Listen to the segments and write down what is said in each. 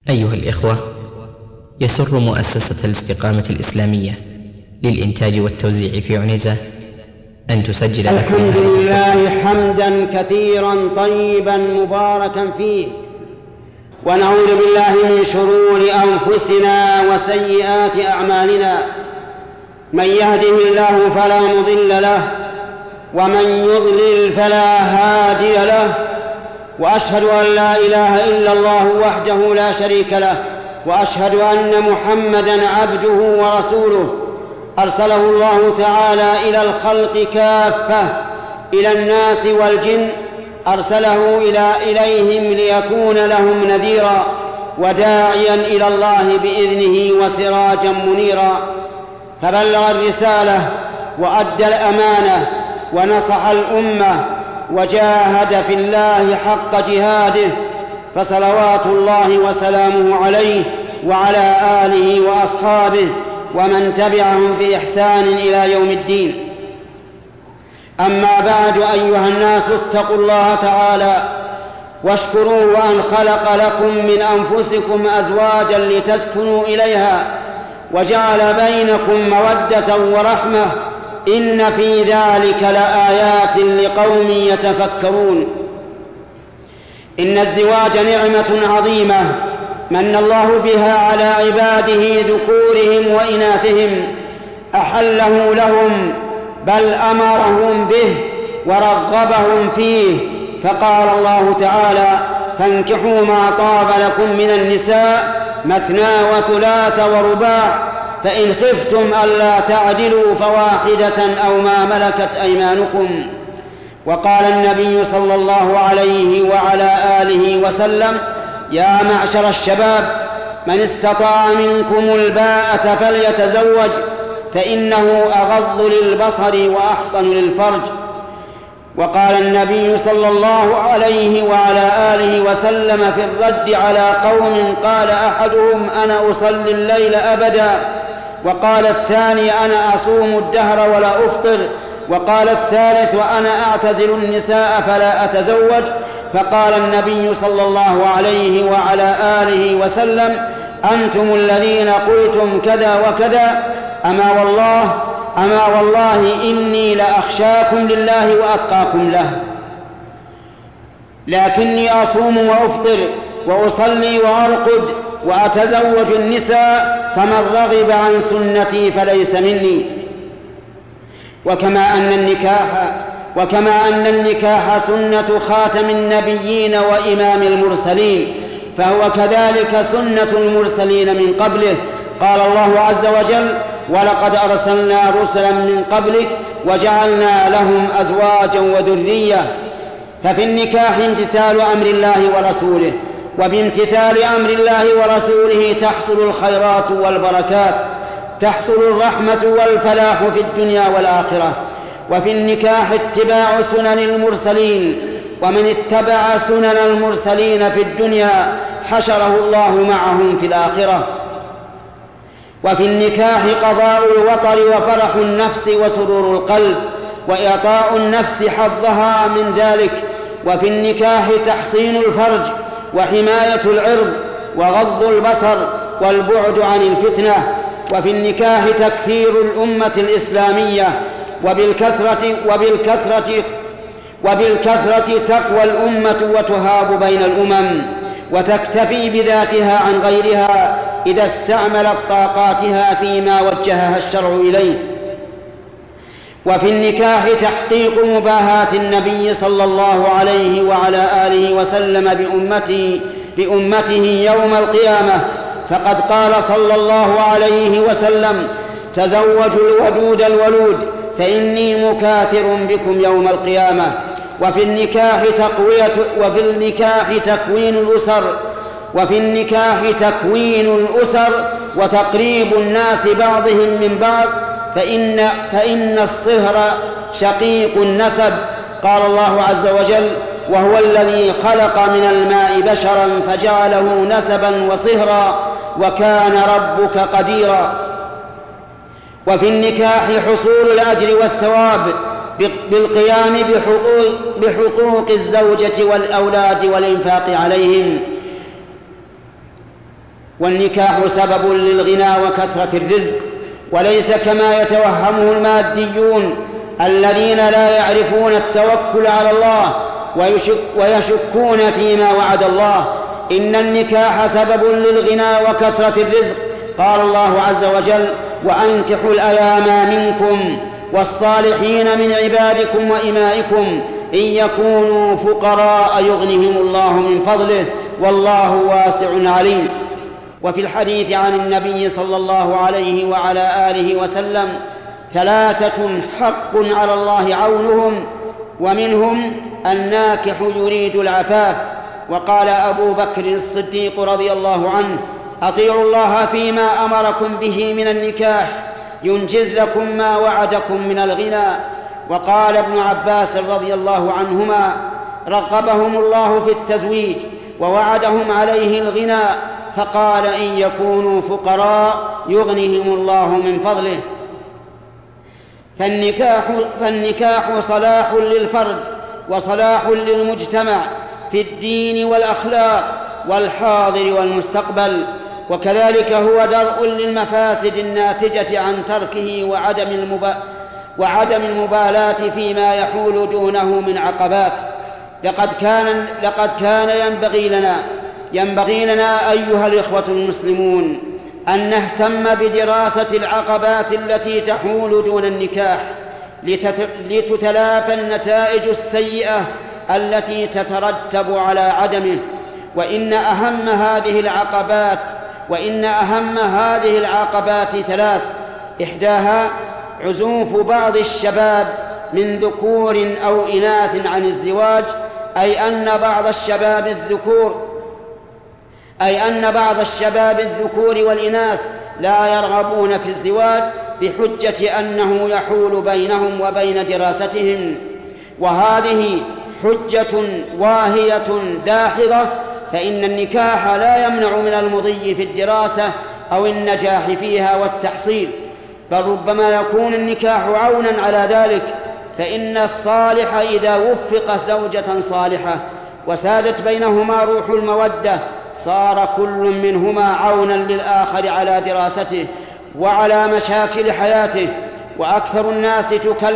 أيها الإخوة، يسر مؤسسة الاستقامة الإسلامية للإنتاج والتوزيع في عنيزة أن تسجل لكم الحمد لله حمدا كثيرا طيبا مباركا فيه، ونعوذ بالله من شرور أنفسنا وسيئات أعمالنا. من يهده الله فلا مضل له، ومن يضلل فلا هادي له، وأشهد أن لا إله إلا الله وحده لا شريك له، وأشهد أن محمدًا عبده ورسوله أرسله الله تعالى إلى الخلق كافة، إلى الناس والجن، أرسله إليهم ليكون لهم نذيرا وداعيا إلى الله بإذنه وسراجا منيرا. فبلغ الرسالة وأدى الأمانة ونصح الأمة وجاهد في الله حق جهاده، فصلوات الله وسلامه عليه وعلى آله وأصحابه ومن تبعهم في إحسان إلى يوم الدين. أما بعد، أيها الناس، اتقوا الله تعالى واشكروه أن خلق لكم من أنفسكم أزواجا لتسكنوا إليها وجعل بينكم مودة ورحمة، إن في ذلك لآيات لقوم يتفكرون. إن الزواج نعمة عظيمة من الله بها على عباده ذكورهم وإناثهم، أحله لهم بل أمرهم به ورغبهم فيه، فقال الله تعالى: فانكحوا ما طاب لكم من النساء مثنى وثلاث ورباع، فإن خفتم ألا تعدلوا فواحدة أو ما ملكت أيمانكم. وقال النبي صلى الله عليه وعلى آله وسلم: يا معشر الشباب، من استطاع منكم الباءة فليتزوج، فإنه أغض للبصر وأحصن للفرج. وقال النبي صلى الله عليه وعلى آله وسلم في الرد على قوم قال أحدهم: أنا أصلي الليل أبدا، وقال الثاني: أنا أصوم الدهر ولا أفطر، وقال الثالث: وأنا أعتزل النساء فلا أتزوج. فقال النبي صلى الله عليه وعلى آله وسلم: أنتم الذين قلتم كذا وكذا، أما والله إني لأخشاكم لله وأتقاكم له، لكني أصوم وأفطر وأصلي وأرقد وأتزوج النساء، فمن رغب عن سنتي فليس مني. وكما أن النكاح سنة خاتم النبيين وإمام المرسلين، فهو كذلك سنة المرسلين من قبله. قال الله عز وجل: ولقد أرسلنا رسلا من قبلك وجعلنا لهم أزواجا وذرية. ففي النكاح امتثال أمر الله ورسوله، وبامتثال أمر الله ورسوله تحصل الخيرات والبركات، تحصل الرحمة والفلاح في الدنيا والآخرة. وفي النكاح اتباع سنن المرسلين، ومن اتبع سنن المرسلين في الدنيا حشره الله معهم في الآخرة. وفي النكاح قضاء الوطر وفرح النفس وسرور القلب، وإعطاء النفس حظها من ذلك. وفي النكاح تحصين الفرج وحماية العرض وغض البصر والبعد عن الفتنة. وفي النكاح تكثير الأمة الإسلامية، وبالكثرة تقوى الأمة وتهاب بين الأمم، وتكتفي بذاتها عن غيرها إذا استعملت طاقاتها فيما وجهها الشرع إليه. وفي النكاح تحقيق مباهاة النبي صلى الله عليه وعلى آله وسلم بأمته يوم القيامة، فقد قال صلى الله عليه وسلم: تزوجوا الودود الولود فإني مكاثر بكم يوم القيامة. وفي النكاح تكوين الأسر وتقريب الناس بعضهم من بعض، فإن الصهر شقيق النسب. قال الله عز وجل: وهو الذي خلق من الماء بشرا فجعله نسبا وصهرا وكان ربك قديرا. وفي النكاح حصول الأجر والثواب بالقيام بحقوق الزوجة والأولاد والإنفاق عليهم. والنكاح سبب للغنى وكثرة الرزق، وليس كما يتوهمه الماديون الذين لا يعرفون التوكل على الله ويشكون فيما وعد الله. إن النكاح سبب للغنى وكثرة الرزق. قال الله عز وجل: وأنكحوا الأيام منكم والصالحين من عبادكم وإمائكم إن يكونوا فقراء يغنهم الله من فضله والله واسع عليم. وفي الحديث عن النبي صلى الله عليه وعلى آله وسلم: ثلاثة حق على الله عونهم، ومنهم الناكح يريد العفاف. وقال أبو بكر الصديق رضي الله عنه: أطيعوا الله فيما أمركم به من النكاح ينجز لكم ما وعدكم من الغنى. وقال ابن عباس رضي الله عنهما: رغبهم الله في التزويج ووعدهم عليه الغنى، فقال: إن يكونوا فقراء يغنيهم الله من فضله. فالنكاح صلاح للفرد وصلاح للمجتمع في الدين والأخلاق والحاضر والمستقبل، وكذلك هو درء للمفاسد الناتجة عن تركه وعدم المبالاة فيما يحول دونه من عقبات. لقد كان ينبغي لنا أيها الإخوة المسلمون أن نهتم بدراسة العقبات التي تحول دون النكاح لتتلافى النتائج السيئة التي تترتب على عدمه. وإن أهم هذه العقبات ثلاث: إحداها عزوف بعض الشباب من ذكور أو إناث عن الزواج، أي أن بعض الشباب الذكور والإناث لا يرغبون في الزواج بحجة أنه يحول بينهم وبين دراستهم، وهذه حجة واهية داحضة، فإن النكاح لا يمنع من المضي في الدراسة أو النجاح فيها والتحصيل، بل ربما يكون النكاح عونا على ذلك. فإن الصالح إذا وفق زوجة صالحة وسادت بينهما روح المودة صار كل منهما عونا للآخر على دراسته وعلى مشاكل حياته. وأكثر الناس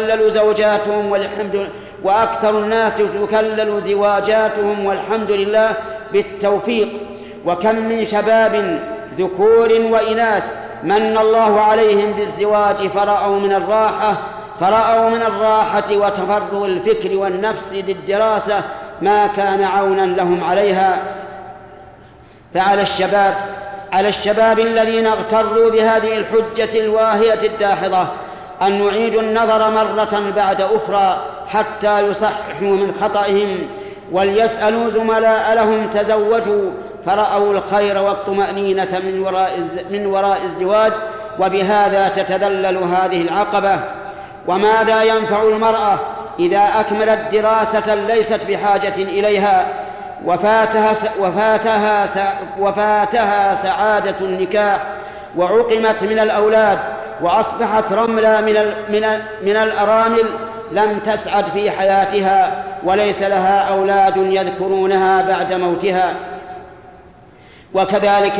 تكلل زواجاتهم والحمد لله بالتوفيق. وكم من شباب ذكور وإناث من الله عليهم بالزواج فرأوا من الراحة وتفرغ الفكر والنفس للدراسة ما كان عونا لهم عليها. فعلى الشباب الذين اغتروا بهذه الحجة الواهية الداحضة أن نعيدوا النظر مرة بعد أخرى حتى يصححوا من خطئهم، وليسألوا زملاء لهم تزوجوا فرأوا الخير والطمأنينة من وراء الزواج، وبهذا تتذلل هذه العقبة. وماذا ينفع المرأة إذا أكملت دراسة ليست بحاجة إليها وفاتها سعادة النكاح وعقمت من الأولاد وأصبحت رملة من الأرامل لم تسعد في حياتها وليس لها أولاد يذكرونها بعد موتها؟ وكذلك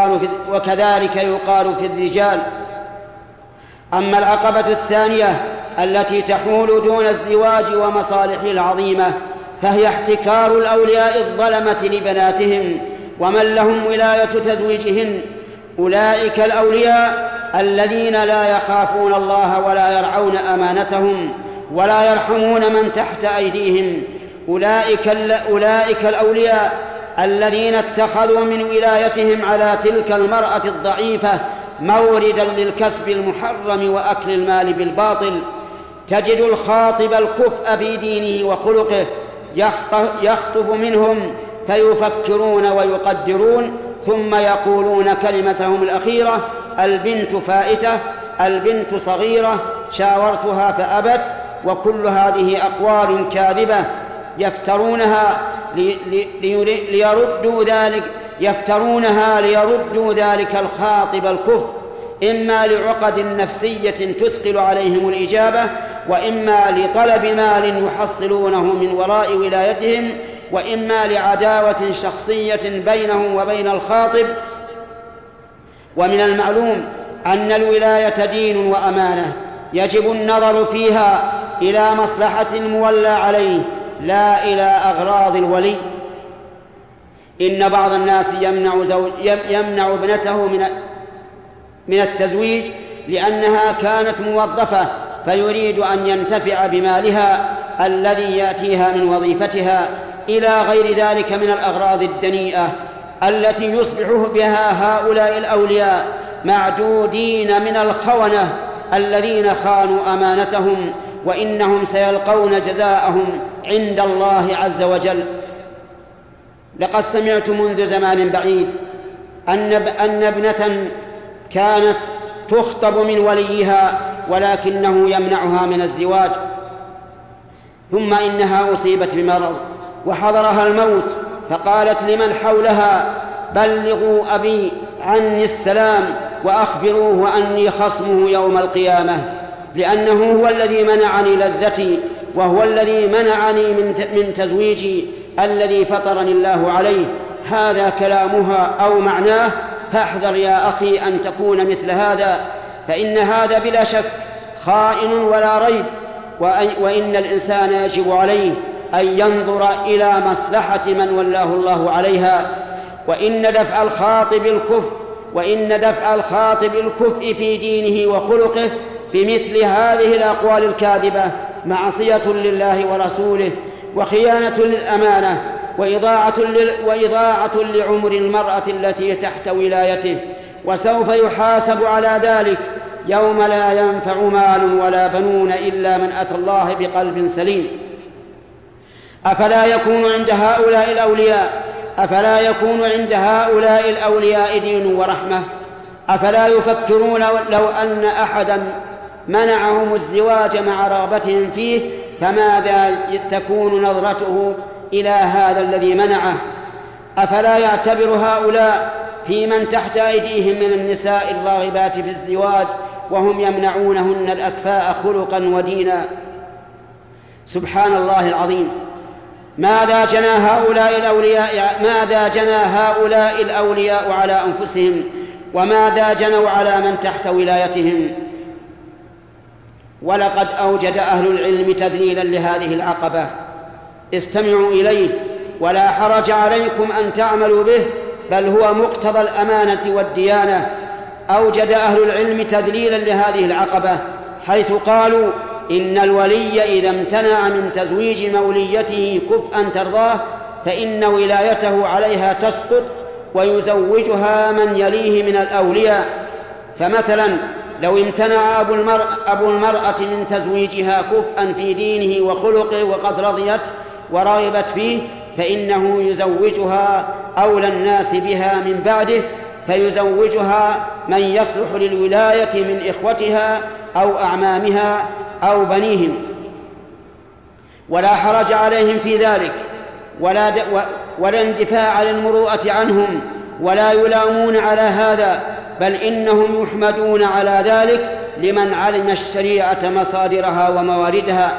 يقال في الرجال. أما العقبة الثانية التي تحول دون الزواج ومصالحه العظيمة فهي احتكار الأولياء الظلمة لبناتهم ومن لهم ولاية تزويجهن. أولئك الأولياء الذين لا يخافون الله ولا يرعون أمانتهم ولا يرحمون من تحت أيديهم. أولئك الأولياء الذين اتخذوا من ولايتهم على تلك المرأة الضعيفة موردا للكسب المحرم وأكل المال بالباطل. تجد الخاطب الكفء في دينه وخلقه يخطب منهم فيفكرون ويقدرون ثم يقولون كلمتهم الأخيرة: البنت فائتة، البنت صغيرة، شاورتها فأبت. وكل هذه أقوال كاذبة ليردوا ذلك الخاطب الكفء، إما لعقد نفسية تثقل عليهم الإجابة، وإما لطلب مال يحصلونه من وراء ولايتهم، وإما لعداوة شخصية بينهم وبين الخاطب ومن المعلوم أن الولاية دين وأمانة يجب النظر فيها إلى مصلحة المولى عليه لا إلى أغراض الولي. إن بعض الناس يمنع ابنته من التزويج لأنها كانت موظفة، فيريد أن ينتفع بمالها الذي يأتيها من وظيفتها، إلى غير ذلك من الأغراض الدنيئة التي يصبح بها هؤلاء الأولياء معدودين من الخونة الذين خانوا أمانتهم، وإنهم سيلقون جزاءهم عند الله عز وجل. لقد سمعت منذ زمان بعيد أن ابنة كانت تخطب من وليها ولكنه يمنعها من الزواج، ثم إنها أصيبت بمرض وحضرها الموت، فقالت لمن حولها: بلغوا أبي عني السلام وأخبروه أني خصمه يوم القيامة، لأنه هو الذي منعني لذتي، وهو الذي منعني من تزويجي الذي فطرني الله عليه. هذا كلامها أو معناه، فاحذر يا أخي أن تكون مثل هذا، فإن هذا بلا شك خائن ولا ريب، وإن الإنسان يجب عليه أن ينظر إلى مصلحة من ولاه الله عليها. وإن دفع الخاطب الكفء في دينه وخلقه بمثل هذه الأقوال الكاذبة معصية لله ورسوله، وخيانة للأمانة، وإضاعة لعمر المرأة التي تحت ولايته، وسوف يحاسب على ذلك يوم لا ينفع مال ولا بنون إلا من أتى الله بقلب سليم. أفلا يكون عند هؤلاء الأولياء دين ورحمة؟ أفلا يفكرون لو أن أحدا منعهم الزواج مع رغبتهم فيه فماذا تكون نظرته إلى هذا الذي منعه؟ أفلا يعتبر هؤلاء في من تحت أيديهم من النساء الراغبات في الزواج وهم يمنعونهن الأكفاء خلقا ودينا؟ سبحان الله العظيم. ماذا جنى هؤلاء الأولياء على أنفسهم، وماذا جنوا على من تحت ولايتهم؟ ولقد أوجد أهل العلم تذليلا لهذه العقبة، استمعوا إليه ولا حرج عليكم أن تعملوا به، بل هو مقتضى الأمانة والديانة. أوجد أهل العلم تذليلا لهذه العقبة حيث قالوا إن الولي إذا امتنع من تزويج موليته كفءا ترضاه فإن ولايته عليها تسقط، ويزوجها من يليه من الأولياء. فمثلا لو امتنع أبو المرأة من تزويجها كفءا في دينه وخلقه وقد رضيت ورغبت فيه، فإنه يزوجها أولى الناس بها من بعده، فيزوجها من يصلح للولاية من إخوتها أو أعمامها أو بنيهم، ولا حرج عليهم في ذلك، ولا اندفاع للمروءة عنهم، ولا يلامون على هذا، بل إنهم يحمدون على ذلك لمن علم الشريعة مصادرها ومواردها.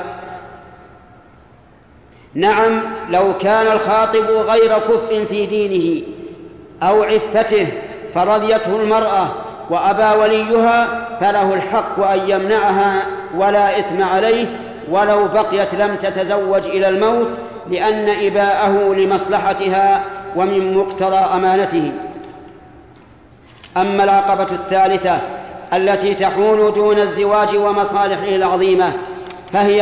نعم، لو كان الخاطب غير كفء في دينه أو عفته فرضيته المرأة وأبى وليها فله الحق أن يمنعها ولا إثم عليه، ولو بقيت لم تتزوج إلى الموت، لأن إباءه لمصلحتها ومن مقتضى أمانته. أما العقبة الثالثة التي تحول دون الزواج ومصالحه العظيمة فهي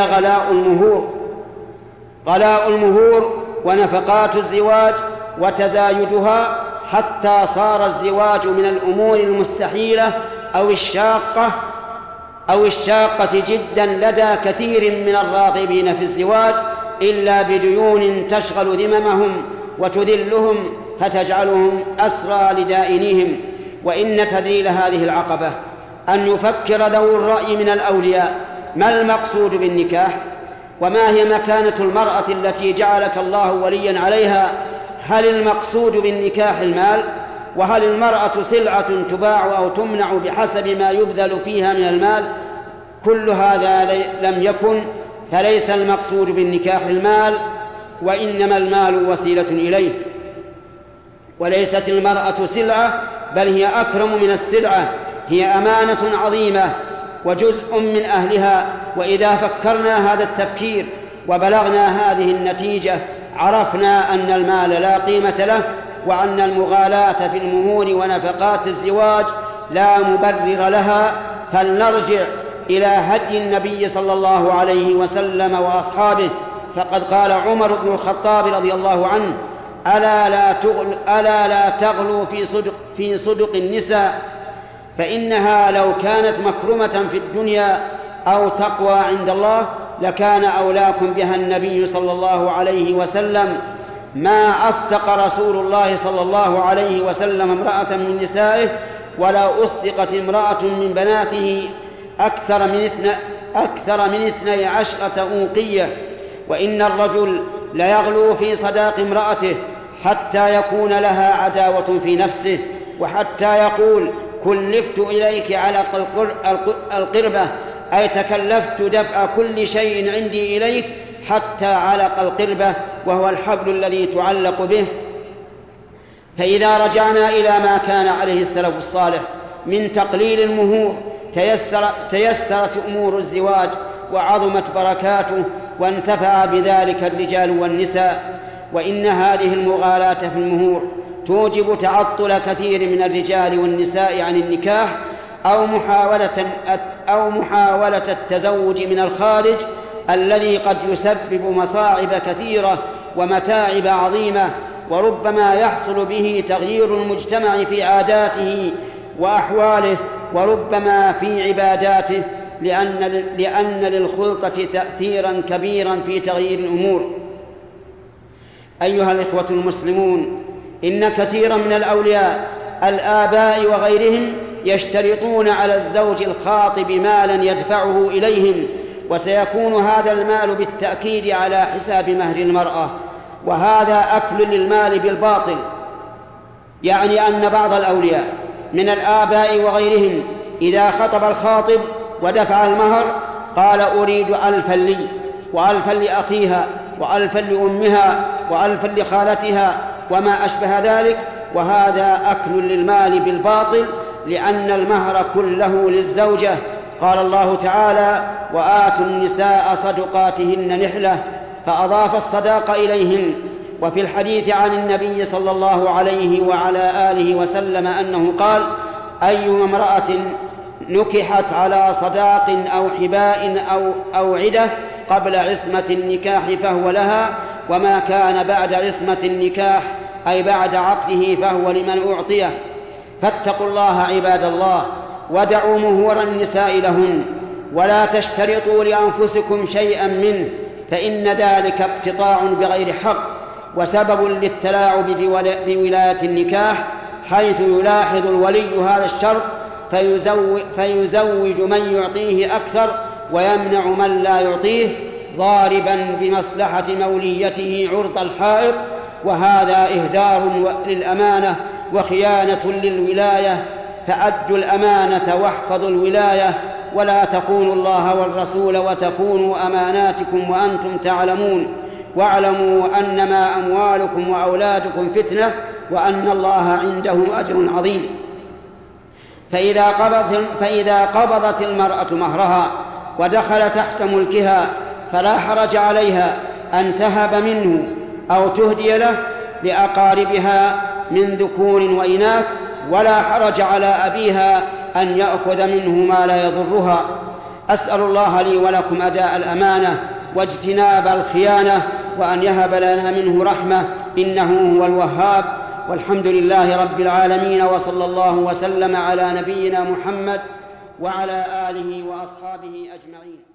غلاء المهور ونفقات الزواج وتزايدها، حتى صار الزواج من الأمور المستحيلة أو الشاقة جدا لدى كثير من الراغبين في الزواج، إلا بديون تشغل ذممهم وتذلهم فتجعلهم أسرى لدائنيهم. وإن تذليل هذه العقبة أن يفكر ذو الرأي من الأولياء ما المقصود بالنكاح، وما هي مكانة المرأة التي جعلك الله وليا عليها. هل المقصود بالنكاح المال؟ وهل المرأة سلعة تباع أو تمنع بحسب ما يبذل فيها من المال؟ كل هذا لم يكن، فليس المقصود بالنكاح المال، وإنما المال وسيلة إليه، وليست المرأة سلعة بل هي أكرم من السلعة، هي أمانة عظيمة وجزء من أهلها. وإذا فكرنا هذا التفكير وبلغنا هذه النتيجة عرفنا أن المال لا قيمة له، وأن المغالاة في المهور ونفقات الزواج لا مبرر لها. فلنرجع إلى هدي النبي صلى الله عليه وسلم وأصحابه، فقد قال عمر بن الخطاب رضي الله عنه: ألا لا تغلوا في صدق النساء، فإنها لو كانت مكرمة في الدنيا أو تقوى عند الله لكان أولاكم بها النبي صلى الله عليه وسلم. ما أصدق رسول الله صلى الله عليه وسلم امرأة من نسائه، ولا أصدقت امرأة من بناته أكثر من 12 أوقية. وإن الرجل ليغلو في صداق امرأته حتى يكون لها عداوة في نفسه، وحتى يقول: كلفت إليك على القربة، أي تكلفت دفع كل شيء عندي إليك حتى علق القربة، وهو الحبل الذي تعلق به. فإذا رجعنا إلى ما كان عليه السلف الصالح من تقليل المهور تيسرت أمور الزواج وعظمت بركاته، وانتفع بذلك الرجال والنساء. وإن هذه المغالاة في المهور توجب تعطل كثير من الرجال والنساء عن النكاح أو محاولة التزوج من الخارج، الذي قد يسبب مصاعب كثيرة ومتاعب عظيمة، وربما يحصل به تغيير المجتمع في عاداته وأحواله، وربما في عباداته، لأن للخلطة تأثيرا كبيرا في تغيير الأمور. أيها الإخوة المسلمون، إن كثيرا من الأولياء الآباء وغيرهم يشترطون على الزوج الخاطب مالا يدفعه إليهم، وسيكون هذا المال بالتأكيد على حساب مهر المرأة، وهذا أكل للمال بالباطل. يعني أن بعض الأولياء من الآباء وغيرهم إذا خطب الخاطب ودفع المهر قال: أريد 1000 لي، و1000 لأخيها، و1000 لأمها، و1000 لخالتها، وما أشبه ذلك، وهذا أكل للمال بالباطل، لأن المهر كله للزوجة. قال الله تعالى: وآتوا النساء صدقاتهن نحلة، فأضاف الصداق إليهن. وفي الحديث عن النبي صلى الله عليه وعلى آله وسلم أنه قال: أيما امرأة نكحت على صداق أو حباء أو عدة قبل عصمة النكاح فهو لها، وما كان بعد عصمة النكاح أي بعد عقده فهو لمن أعطيه. فاتقوا الله عباد الله، ودعوا مهور النساء لهن، ولا تشترطوا لأنفسكم شيئا منه، فإن ذلك اقتطاع بغير حق وسبب للتلاعب بولاية النكاح، حيث يلاحظ الولي هذا الشرط فيزوج من يعطيه أكثر ويمنع من لا يعطيه، ضاربا بمصلحة موليته عرض الحائط، وهذا إهدار للأمانة وخيانة للولاية. فأدوا الأمانة واحفظوا الولاية، ولا تخونوا الله والرسول وتخونوا أماناتكم وأنتم تعلمون. واعلموا أنما أموالكم وأولادكم فتنة، وأن الله عنده أجر عظيم. فإذا قبضت المرأة مهرها ودخل تحت ملكها فلا حرج عليها أن تهب منه أو تهدي له لأقاربها من ذكور وإناث، ولا حرج على أبيها أن يأخذ منه ما لا يضرها. أسأل الله لي ولكم أداء الأمانة واجتناب الخيانة، وأن يهب لنا منه رحمة، إنه هو الوهاب. والحمد لله رب العالمين، وصلى الله وسلم على نبينا محمد وعلى آله وأصحابه أجمعين.